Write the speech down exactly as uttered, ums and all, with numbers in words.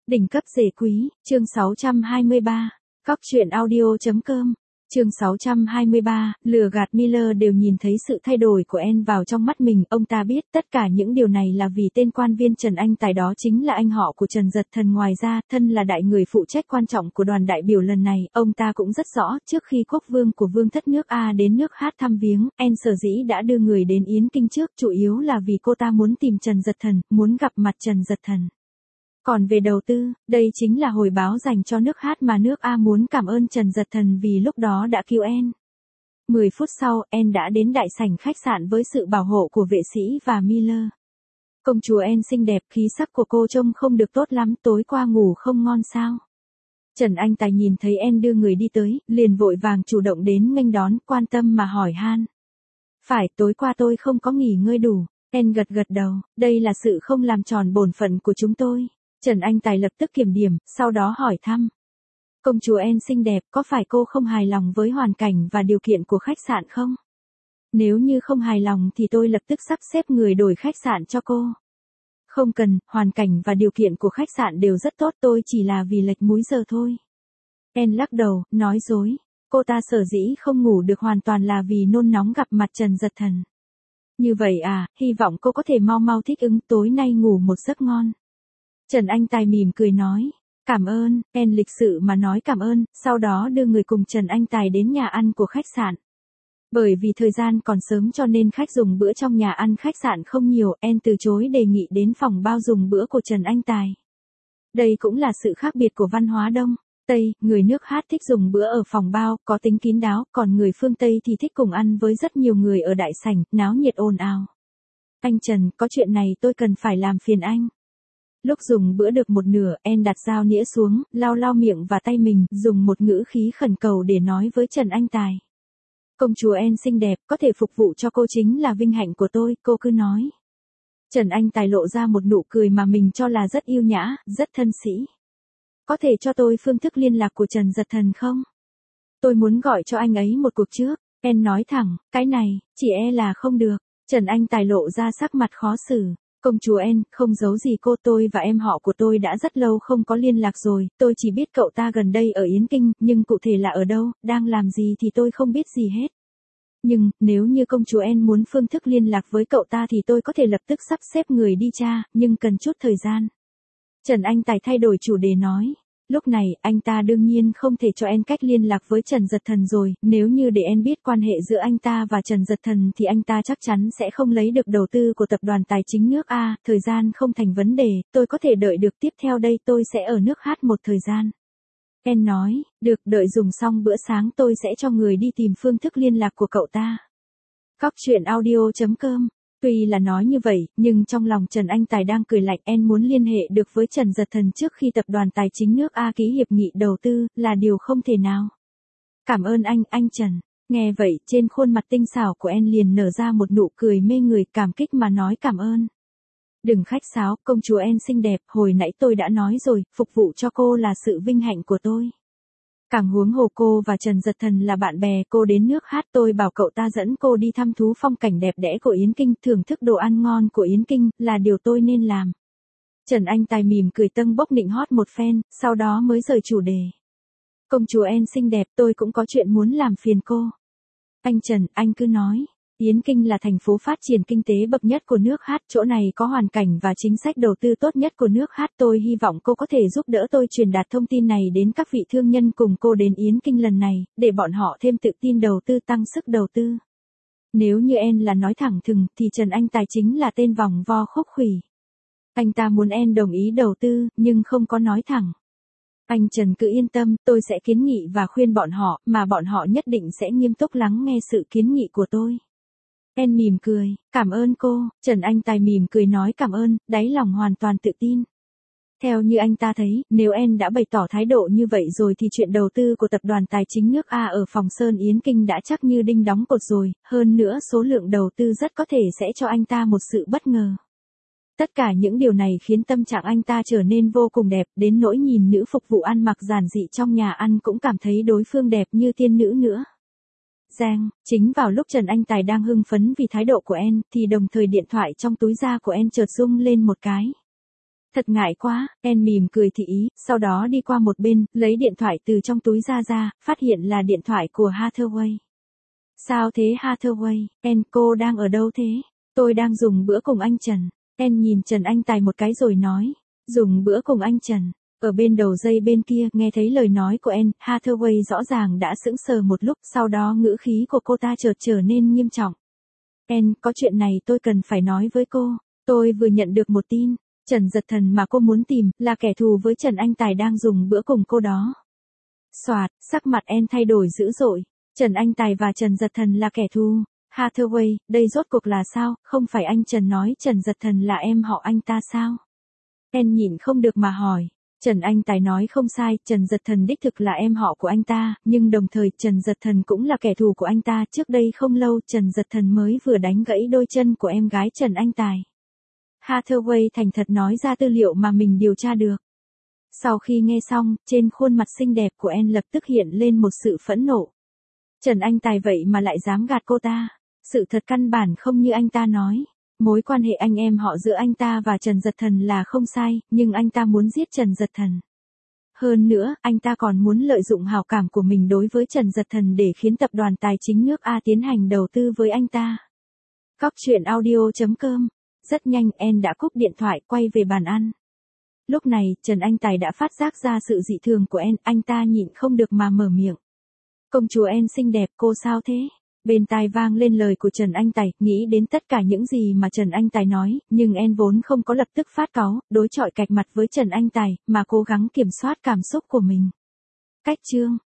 Đỉnh cấp rể quý, chương sáu trăm hai mươi ba, Cóc truyện audio chấm com, chương sáu trăm hai mươi ba, lừa gạt Miller đều nhìn thấy sự thay đổi của Anne vào trong mắt mình, ông ta biết tất cả những điều này là vì tên quan viên Trần Anh Tài đó chính là anh họ của Trần Dật Thần. Ngoài ra, thân là đại người phụ trách quan trọng của đoàn đại biểu lần này, ông ta cũng rất rõ, trước khi quốc vương của vương thất nước A đến nước Hát thăm viếng, Anne sở dĩ đã đưa người đến Yến Kinh trước, chủ yếu là vì cô ta muốn tìm Trần Dật Thần, muốn gặp mặt Trần Dật Thần. Còn về đầu tư, đây chính là hồi báo dành cho nước Hát mà nước A muốn cảm ơn Trần Dật Thần vì lúc đó đã cứu Anne. mười phút sau, Anne đã đến đại sảnh khách sạn với sự bảo hộ của vệ sĩ và Miller. Công chúa Anne xinh đẹp, khí sắc của cô trông không được tốt lắm, tối qua ngủ không ngon sao? Trần Anh Tài nhìn thấy Anne đưa người đi tới, liền vội vàng chủ động đến nghênh đón, quan tâm mà hỏi han. Phải, tối qua tôi không có nghỉ ngơi đủ. Anne gật gật đầu, đây là sự không làm tròn bổn phận của chúng tôi. Trần Anh Tài lập tức kiểm điểm, sau đó hỏi thăm. Công chúa Anne xinh đẹp, có phải cô không hài lòng với hoàn cảnh và điều kiện của khách sạn không? Nếu như không hài lòng thì tôi lập tức sắp xếp người đổi khách sạn cho cô. Không cần, hoàn cảnh và điều kiện của khách sạn đều rất tốt, tôi chỉ là vì lệch múi giờ thôi. Anne lắc đầu, nói dối. Cô ta sở dĩ không ngủ được hoàn toàn là vì nôn nóng gặp mặt Trần Dật Thần. Như vậy à, hy vọng cô có thể mau mau thích ứng, tối nay ngủ một giấc ngon. Trần Anh Tài mỉm cười nói, cảm ơn. Anne lịch sự mà nói cảm ơn, sau đó đưa người cùng Trần Anh Tài đến nhà ăn của khách sạn. Bởi vì thời gian còn sớm cho nên khách dùng bữa trong nhà ăn khách sạn không nhiều, Anne từ chối đề nghị đến phòng bao dùng bữa của Trần Anh Tài. Đây cũng là sự khác biệt của văn hóa Đông Tây, người nước Hát thích dùng bữa ở phòng bao, có tính kín đáo, còn người phương Tây thì thích cùng ăn với rất nhiều người ở đại sảnh, náo nhiệt ồn ào. Anh Trần, có chuyện này tôi cần phải làm phiền anh. Lúc dùng bữa được một nửa, Anne đặt dao nĩa xuống, lau lau miệng và tay mình, dùng một ngữ khí khẩn cầu để nói với Trần Anh Tài. Công chúa Anne xinh đẹp, có thể phục vụ cho cô chính là vinh hạnh của tôi, cô cứ nói. Trần Anh Tài lộ ra một nụ cười mà mình cho là rất yêu nhã, rất thân sĩ. Có thể cho tôi phương thức liên lạc của Trần Dật Thần không? Tôi muốn gọi cho anh ấy một cuộc trước. Anne nói thẳng, cái này, chỉ e là không được. Trần Anh Tài lộ ra sắc mặt khó xử. Công chúa Anne, không giấu gì cô, tôi và em họ của tôi đã rất lâu không có liên lạc rồi, tôi chỉ biết cậu ta gần đây ở Yến Kinh, nhưng cụ thể là ở đâu, đang làm gì thì tôi không biết gì hết. Nhưng, nếu như công chúa Anne muốn phương thức liên lạc với cậu ta thì tôi có thể lập tức sắp xếp người đi tra, nhưng cần chút thời gian. Trần Anh Tài thay đổi chủ đề nói. Lúc này, anh ta đương nhiên không thể cho Anne cách liên lạc với Trần Dật Thần rồi, nếu như để Anne biết quan hệ giữa anh ta và Trần Dật Thần thì anh ta chắc chắn sẽ không lấy được đầu tư của tập đoàn tài chính nước A, thời gian không thành vấn đề, tôi có thể đợi được, tiếp theo đây tôi sẽ ở nước Hát một thời gian. Anne nói, được, đợi dùng xong bữa sáng tôi sẽ cho người đi tìm phương thức liên lạc của cậu ta. Cóc truyện audio chấm com. Tuy là nói như vậy, nhưng trong lòng Trần Anh Tài đang cười lạnh. Anne muốn liên hệ được với Trần Dật Thần trước khi tập đoàn tài chính nước A ký hiệp nghị đầu tư, là điều không thể nào. Cảm ơn anh, anh Trần. Nghe vậy, trên khuôn mặt tinh xảo của Anne liền nở ra một nụ cười mê người, cảm kích mà nói cảm ơn. Đừng khách sáo, công chúa Anne xinh đẹp, hồi nãy tôi đã nói rồi, phục vụ cho cô là sự vinh hạnh của tôi. Càng huống hồ cô và Trần Dật Thần là bạn bè, cô đến nước Hát tôi bảo cậu ta dẫn cô đi thăm thú phong cảnh đẹp đẽ của Yến Kinh, thưởng thức đồ ăn ngon của Yến Kinh, là điều tôi nên làm. Trần Anh Tài mỉm cười tâng bốc nịnh hót một phen, sau đó mới rời chủ đề. Công chúa Anne xinh đẹp, tôi cũng có chuyện muốn làm phiền cô. Anh Trần, anh cứ nói. Yến Kinh là thành phố phát triển kinh tế bậc nhất của nước Hát, chỗ này có hoàn cảnh và chính sách đầu tư tốt nhất của nước Hát, tôi hy vọng cô có thể giúp đỡ tôi truyền đạt thông tin này đến các vị thương nhân cùng cô đến Yến Kinh lần này, để bọn họ thêm tự tin đầu tư, tăng sức đầu tư. Nếu như Anne là nói thẳng thừng, thì Trần Anh Tài chính là tên vòng vo khúc khủy. Anh ta muốn Anne đồng ý đầu tư, nhưng không có nói thẳng. Anh Trần cứ yên tâm, tôi sẽ kiến nghị và khuyên bọn họ, mà bọn họ nhất định sẽ nghiêm túc lắng nghe sự kiến nghị của tôi. Anne mỉm cười, cảm ơn cô. Trần Anh Tài mỉm cười nói cảm ơn, đáy lòng hoàn toàn tự tin. Theo như anh ta thấy, nếu Anne đã bày tỏ thái độ như vậy rồi thì chuyện đầu tư của tập đoàn tài chính nước A ở Phòng Sơn Yến Kinh đã chắc như đinh đóng cột rồi, hơn nữa số lượng đầu tư rất có thể sẽ cho anh ta một sự bất ngờ. Tất cả những điều này khiến tâm trạng anh ta trở nên vô cùng đẹp, đến nỗi nhìn nữ phục vụ ăn mặc giản dị trong nhà ăn cũng cảm thấy đối phương đẹp như tiên nữ nữa. Giang, chính vào lúc Trần Anh Tài đang hưng phấn vì thái độ của Anne, thì đồng thời điện thoại trong túi da của Anne chợt rung lên một cái. Thật ngại quá, En mỉm cười thị ý, sau đó đi qua một bên, lấy điện thoại từ trong túi ra ra, phát hiện là điện thoại của Hathaway. Sao thế Hathaway, En cô đang ở đâu thế? Tôi đang dùng bữa cùng anh Trần. En nhìn Trần Anh Tài một cái rồi nói, dùng bữa cùng anh Trần. Ở bên đầu dây bên kia, nghe thấy lời nói của En, Hathaway rõ ràng đã sững sờ một lúc, sau đó ngữ khí của cô ta chợt trở nên nghiêm trọng. En, có chuyện này tôi cần phải nói với cô. Tôi vừa nhận được một tin, Trần Giật Thần mà cô muốn tìm, là kẻ thù với Trần Anh Tài đang dùng bữa cùng cô đó. Soạt, sắc mặt En thay đổi dữ dội. Trần Anh Tài và Trần Giật Thần là kẻ thù. Hathaway, đây rốt cuộc là sao, không phải anh Trần nói Trần Giật Thần là em họ anh ta sao? En nhịn không được mà hỏi. Trần Anh Tài nói không sai, Trần Giật Thần đích thực là em họ của anh ta, nhưng đồng thời Trần Giật Thần cũng là kẻ thù của anh ta. Trước đây không lâu Trần Giật Thần mới vừa đánh gãy đôi chân của em gái Trần Anh Tài. Hathaway thành thật nói ra tư liệu mà mình điều tra được. Sau khi nghe xong, trên khuôn mặt xinh đẹp của En lập tức hiện lên một sự phẫn nộ. Trần Anh Tài vậy mà lại dám gạt cô ta. Sự thật căn bản không như anh ta nói. Mối quan hệ anh em họ giữa anh ta và Trần Giật Thần là không sai, nhưng anh ta muốn giết Trần Giật Thần. Hơn nữa, anh ta còn muốn lợi dụng hảo cảm của mình đối với Trần Giật Thần để khiến tập đoàn tài chính nước A tiến hành đầu tư với anh ta. Cóc truyện audio chấm com. Rất nhanh En đã cúp điện thoại quay về bàn ăn. Lúc này, Trần Anh Tài đã phát giác ra sự dị thường của En, anh ta nhịn không được mà mở miệng. Công chúa En xinh đẹp, cô sao thế? Bên tai vang lên lời của Trần Anh Tài, nghĩ đến tất cả những gì mà Trần Anh Tài nói, nhưng En vốn không có lập tức phát cáu, đối chọi cạch mặt với Trần Anh Tài, mà cố gắng kiểm soát cảm xúc của mình. Cách chương